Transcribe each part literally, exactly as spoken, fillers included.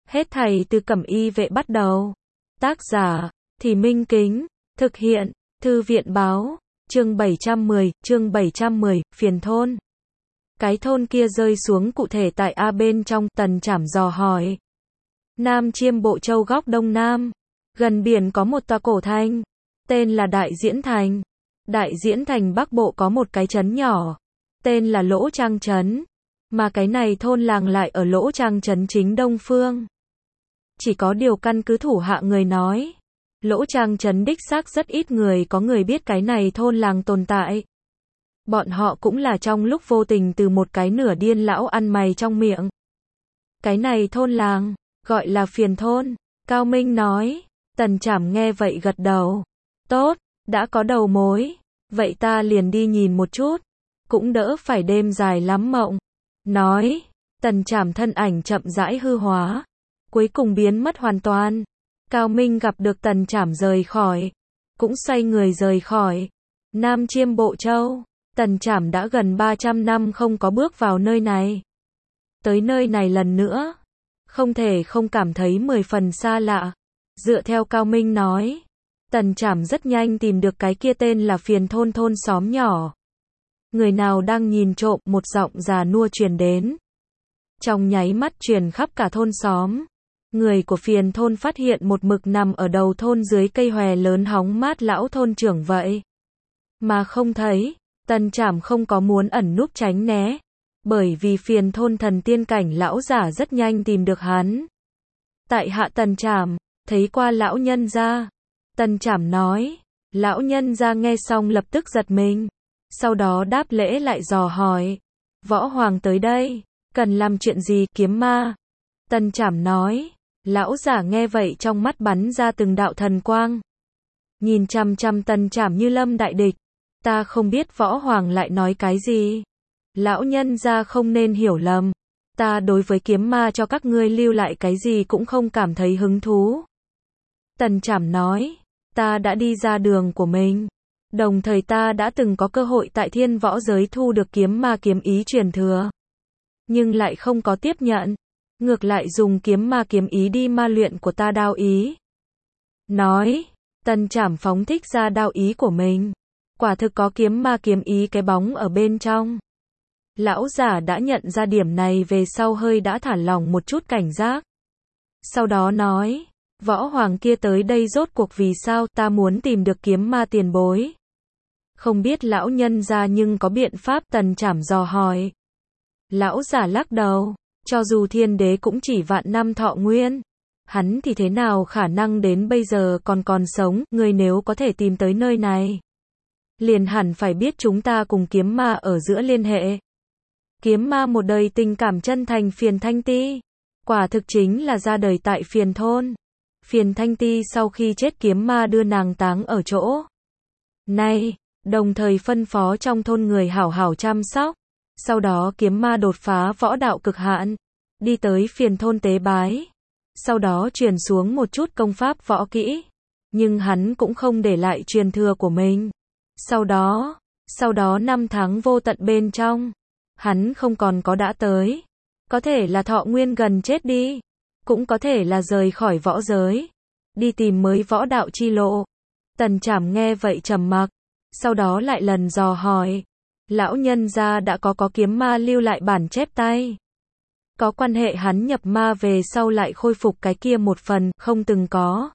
Hết thảy từ Cẩm Y Vệ bắt đầu. Tác giả, Thì Minh Kính. Thực hiện, Thư viện Báo. Chương bảy trăm mười, chương bảy trăm mười, phiền thôn. Cái thôn kia rơi xuống cụ thể tại A bên trong, Tần Trảm dò hỏi. Nam Chiêm Bộ Châu góc đông nam. Gần biển có một tòa cổ thành. Tên là Đại Diễn Thành. Đại Diễn Thành Bắc Bộ có một cái trấn nhỏ. Tên là Lỗ Trang Trấn. Mà cái này thôn làng lại ở Lỗ Trang Trấn chính đông phương. Chỉ có điều căn cứ thủ hạ người nói. Lỗ Trang Trấn đích xác rất ít người có người biết cái này thôn làng tồn tại. Bọn họ cũng là trong lúc vô tình từ một cái nửa điên lão ăn mày trong miệng. Cái này thôn làng, gọi là phiền thôn. Cao Minh nói. Tần Trảm nghe vậy gật đầu. Tốt, đã có đầu mối. Vậy ta liền đi nhìn một chút. Cũng đỡ phải đêm dài lắm mộng. Nói. Tần Trảm thân ảnh chậm rãi hư hóa. Cuối cùng biến mất hoàn toàn. Cao Minh gặp được Tần Trảm rời khỏi. Cũng xoay người rời khỏi. Nam Chiêm Bộ Châu. Tần Trảm đã gần ba trăm năm không có bước vào nơi này. Tới nơi này lần nữa. Không thể không cảm thấy mười phần xa lạ. Dựa theo Cao Minh nói. Tần Trảm rất nhanh tìm được cái kia tên là phiền thôn thôn xóm nhỏ. Người nào đang nhìn trộm, một giọng già nua truyền đến. Trong nháy mắt truyền khắp cả thôn xóm. Người của phiền thôn phát hiện một mực nằm ở đầu thôn dưới cây hòe lớn hóng mát lão thôn trưởng vậy. Mà không thấy, Tần Trảm không có muốn ẩn núp tránh né. Bởi vì phiền thôn thần tiên cảnh lão giả rất nhanh tìm được hắn. Tại hạ Tần Trảm, thấy qua lão nhân gia. Tần Trảm nói. Lão nhân gia nghe xong lập tức giật mình. Sau đó đáp lễ lại dò hỏi. Võ Hoàng tới đây, cần làm chuyện gì? Kiếm ma. Tần Trảm nói. Lão giả nghe vậy trong mắt bắn ra từng đạo thần quang. Nhìn chằm chằm Tần Trảm như lâm đại địch. Ta không biết Võ Hoàng lại nói cái gì. Lão nhân gia không nên hiểu lầm. Ta đối với kiếm ma cho các ngươi lưu lại cái gì cũng không cảm thấy hứng thú. Tần Trảm nói. Ta đã đi ra đường của mình. Đồng thời ta đã từng có cơ hội tại thiên võ giới thu được kiếm ma kiếm ý truyền thừa. Nhưng lại không có tiếp nhận. Ngược lại dùng kiếm ma kiếm ý đi ma luyện của ta đao ý. Nói. Tần Trảm phóng thích ra đao ý của mình. Quả thực có kiếm ma kiếm ý cái bóng ở bên trong. Lão giả đã nhận ra điểm này về sau hơi đã thả lỏng một chút cảnh giác. Sau đó nói. Võ Hoàng kia tới đây rốt cuộc vì sao? Ta muốn tìm được kiếm ma tiền bối. Không biết lão nhân ra nhưng có biện pháp? Tần Trảm dò hỏi. Lão giả lắc đầu. Cho dù thiên đế cũng chỉ vạn năm thọ nguyên. Hắn thì thế nào khả năng đến bây giờ còn còn sống? Ngươi nếu có thể tìm tới nơi này. Liền hẳn phải biết chúng ta cùng kiếm ma ở giữa liên hệ. Kiếm ma một đời tình cảm chân thành phiền Thanh Ti. Quả thực chính là ra đời tại phiền thôn. Phiền Thanh Ti sau khi chết kiếm ma đưa nàng táng ở chỗ này, đồng thời phân phó trong thôn người hảo hảo chăm sóc. Sau đó kiếm ma đột phá võ đạo cực hạn, đi tới phiền thôn tế bái. Sau đó truyền xuống một chút công pháp võ kỹ. Nhưng hắn cũng không để lại truyền thừa của mình. Sau đó, sau đó năm tháng vô tận bên trong, hắn không còn có đã tới. Có thể là thọ nguyên gần chết đi. Cũng có thể là rời khỏi võ giới. Đi tìm mới võ đạo chi lộ. Tần Trảm nghe vậy trầm mặc. Sau đó lại lần dò hỏi. Lão nhân gia đã có có kiếm ma lưu lại bản chép tay. Có quan hệ hắn nhập ma về sau lại khôi phục cái kia một phần, không từng có.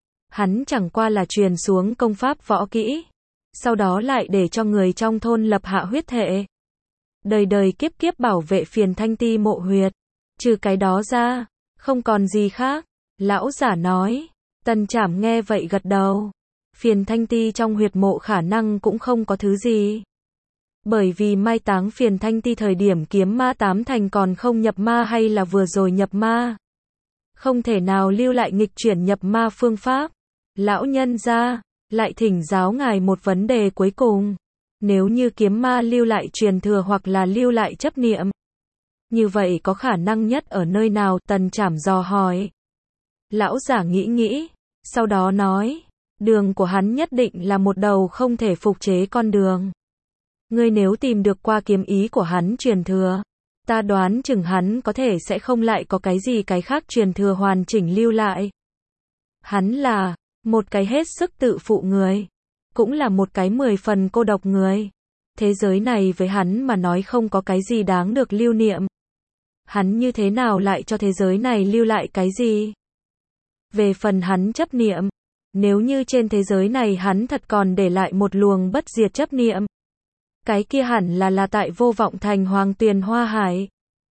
Hắn chẳng qua là truyền xuống công pháp võ kỹ. Sau đó lại để cho người trong thôn lập hạ huyết thệ. Đời đời kiếp kiếp bảo vệ phiền Thanh Ti mộ huyệt. Trừ cái đó ra, không còn gì khác. Lão giả nói. Tần Trảm nghe vậy gật đầu. Phiền Thanh Ti trong huyệt mộ khả năng cũng không có thứ gì. Bởi vì mai táng phiền Thanh Ti thời điểm kiếm ma tám thành còn không nhập ma hay là vừa rồi nhập ma. Không thể nào lưu lại nghịch chuyển nhập ma phương pháp. Lão nhân gia, lại thỉnh giáo ngài một vấn đề cuối cùng. Nếu như kiếm ma lưu lại truyền thừa hoặc là lưu lại chấp niệm. Như vậy có khả năng nhất ở nơi nào? Tần Trảm dò hỏi. Lão giả nghĩ nghĩ. Sau đó nói. Đường của hắn nhất định là một đầu không thể phục chế con đường. Ngươi nếu tìm được qua kiếm ý của hắn truyền thừa. Ta đoán chừng hắn có thể sẽ không lại có cái gì cái khác truyền thừa hoàn chỉnh lưu lại. Hắn là một cái hết sức tự phụ người, cũng là một cái mười phần cô độc người. Thế giới này với hắn mà nói không có cái gì đáng được lưu niệm. Hắn như thế nào lại cho thế giới này lưu lại cái gì? Về phần hắn chấp niệm, nếu như trên thế giới này hắn thật còn để lại một luồng bất diệt chấp niệm, cái kia hẳn là là tại Vô Vọng Thành Hoàng Tuyền Hoa Hải.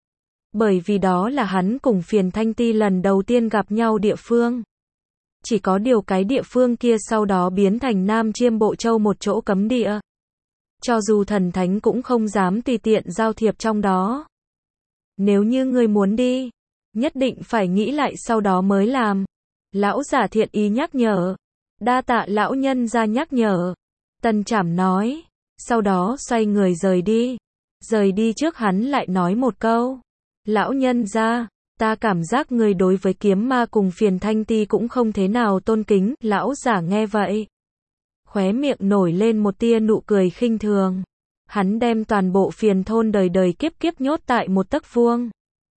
Bởi vì đó là hắn cùng Phiền Thanh Ti lần đầu tiên gặp nhau địa phương. Chỉ có điều cái địa phương kia sau đó biến thành Nam Chiêm Bộ Châu một chỗ cấm địa. Cho dù thần thánh cũng không dám tùy tiện giao thiệp trong đó. Nếu như ngươi muốn đi, nhất định phải nghĩ lại sau đó mới làm. Lão giả thiện ý nhắc nhở. Đa tạ lão nhân ra nhắc nhở. Tần Trảm nói. Sau đó xoay người rời đi. Rời đi trước hắn lại nói một câu. Lão nhân ra, ta cảm giác người đối với kiếm ma cùng Phiền Thanh Ti cũng không thế nào tôn kính. Lão giả nghe vậy, khóe miệng nổi lên một tia nụ cười khinh thường. Hắn đem toàn bộ Phiền thôn đời đời kiếp kiếp nhốt tại một tấc vuông.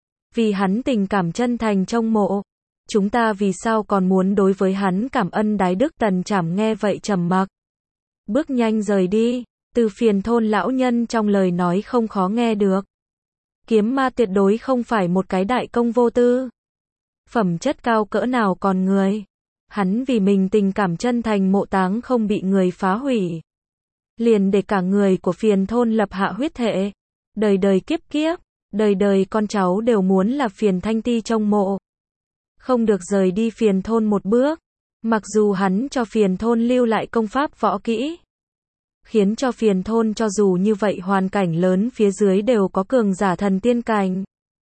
Vì hắn tình cảm chân thành trông mộ, chúng ta vì sao còn muốn đối với hắn cảm ân đái đức. Tần Trảm nghe vậy trầm mặc, bước nhanh rời đi. Từ Phiền thôn lão nhân trong lời nói không khó nghe được. Kiếm ma tuyệt đối không phải một cái đại công vô tư. Phẩm chất cao cỡ nào còn người. Hắn vì mình tình cảm chân thành mộ táng không bị người phá hủy. Liền để cả người của Phiền thôn lập hạ huyết thệ. Đời đời kiếp kiếp, đời đời con cháu đều muốn là Phiền Thanh Ti trông mộ. Không được rời đi Phiền thôn một bước. Mặc dù hắn cho Phiền thôn lưu lại công pháp võ kỹ, khiến cho Phiền thôn cho dù như vậy hoàn cảnh lớn phía dưới đều có cường giả thần tiên cảnh.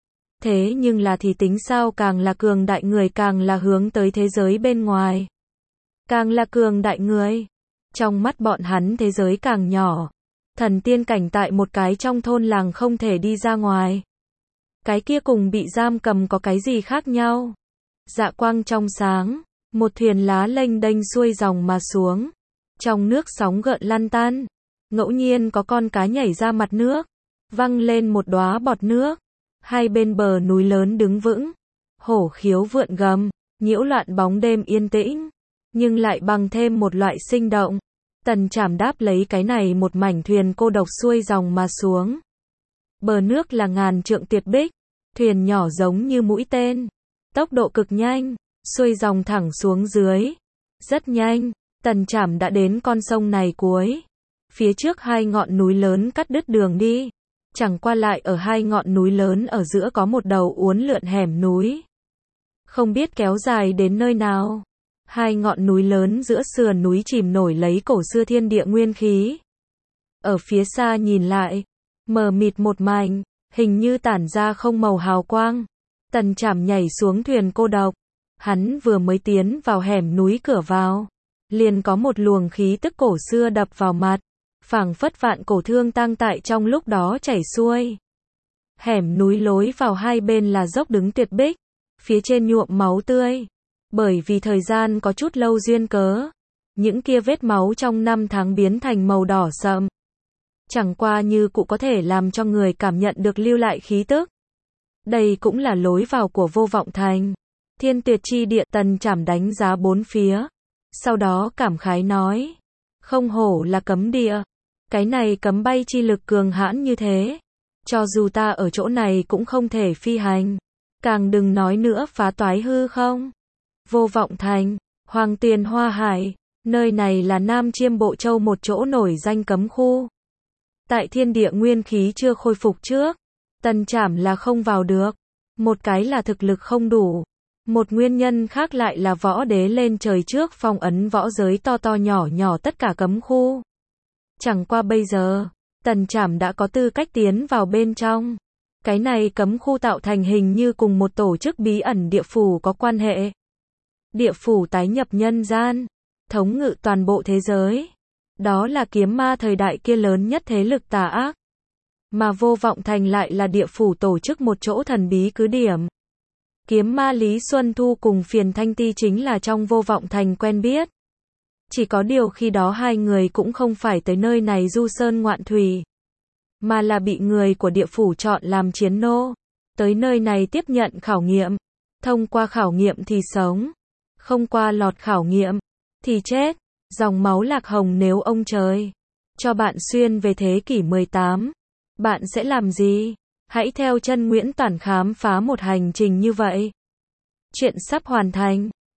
Thế nhưng là thì tính sao, càng là cường đại người càng là hướng tới thế giới bên ngoài. Càng là cường đại người, trong mắt bọn hắn thế giới càng nhỏ. Thần tiên cảnh tại một cái trong thôn làng không thể đi ra ngoài. Cái kia cùng bị giam cầm có cái gì khác nhau? Dạ quang trong sáng, một thuyền lá lênh đênh xuôi dòng mà xuống. Trong nước sóng gợn lăn tan, ngẫu nhiên có con cá nhảy ra mặt nước, văng lên một đóa bọt nước. Hai bên bờ núi lớn đứng vững, hổ khiếu vượn gầm, nhiễu loạn bóng đêm yên tĩnh, nhưng lại bằng thêm một loại sinh động. Tần Trảm đáp lấy cái này một mảnh thuyền cô độc xuôi dòng mà xuống. Bờ nước là ngàn trượng tuyệt bích, thuyền nhỏ giống như mũi tên, tốc độ cực nhanh, xuôi dòng thẳng xuống dưới. Rất nhanh, Tần Trảm đã đến con sông này cuối. Phía trước hai ngọn núi lớn cắt đứt đường đi. Chẳng qua lại ở hai ngọn núi lớn ở giữa có một đầu uốn lượn hẻm núi. Không biết kéo dài đến nơi nào. Hai ngọn núi lớn giữa sườn núi chìm nổi lấy cổ xưa thiên địa nguyên khí. Ở phía xa nhìn lại, mờ mịt một mảnh, hình như tản ra không màu hào quang. Tần Trảm nhảy xuống thuyền cô độc. Hắn vừa mới tiến vào hẻm núi cửa vào, liền có một luồng khí tức cổ xưa đập vào mặt. Phảng phất vạn cổ thương tang tại trong lúc đó chảy xuôi. Hẻm núi lối vào hai bên là dốc đứng tuyệt bích, phía trên nhuộm máu tươi. Bởi vì thời gian có chút lâu duyên cớ, những kia vết máu trong năm tháng biến thành màu đỏ sậm. Chẳng qua như cụ có thể làm cho người cảm nhận được lưu lại khí tức. Đây cũng là lối vào của Vô Vọng Thành. Thiên tuyệt chi địa. Tần Trảm đánh giá bốn phía, sau đó cảm khái nói, không hổ là cấm địa. Cái này cấm bay chi lực cường hãn như thế, cho dù ta ở chỗ này cũng không thể phi hành, càng đừng nói nữa phá toái hư không. Vô Vọng Thành, Hoàng Tuyền Hoa Hải, nơi này là Nam Chiêm Bộ Châu một chỗ nổi danh cấm khu. Tại thiên địa nguyên khí chưa khôi phục trước, Tần Trảm là không vào được. Một cái là thực lực không đủ, một nguyên nhân khác lại là võ đế lên trời trước phong ấn võ giới to to nhỏ nhỏ tất cả cấm khu. Chẳng qua bây giờ, Tần Trảm đã có tư cách tiến vào bên trong. Cái này cấm khu tạo thành hình như cùng một tổ chức bí ẩn địa phủ có quan hệ. Địa phủ tái nhập nhân gian, thống ngự toàn bộ thế giới. Đó là kiếm ma thời đại kia lớn nhất thế lực tà ác. Mà Vô Vọng Thành lại là địa phủ tổ chức một chỗ thần bí cứ điểm. Kiếm ma Lý Xuân Thu cùng Phiền Thanh Ti chính là trong Vô Vọng Thành quen biết. Chỉ có điều khi đó hai người cũng không phải tới nơi này du sơn ngoạn thủy, mà là bị người của địa phủ chọn làm chiến nô. Tới nơi này tiếp nhận khảo nghiệm. Thông qua khảo nghiệm thì sống. Không qua lọt khảo nghiệm thì chết. Dòng máu Lạc Hồng nếu ông trời cho bạn xuyên về thế kỷ mười tám, bạn sẽ làm gì? Hãy theo chân Nguyễn Toản khám phá một hành trình như vậy. Chuyện sắp hoàn thành.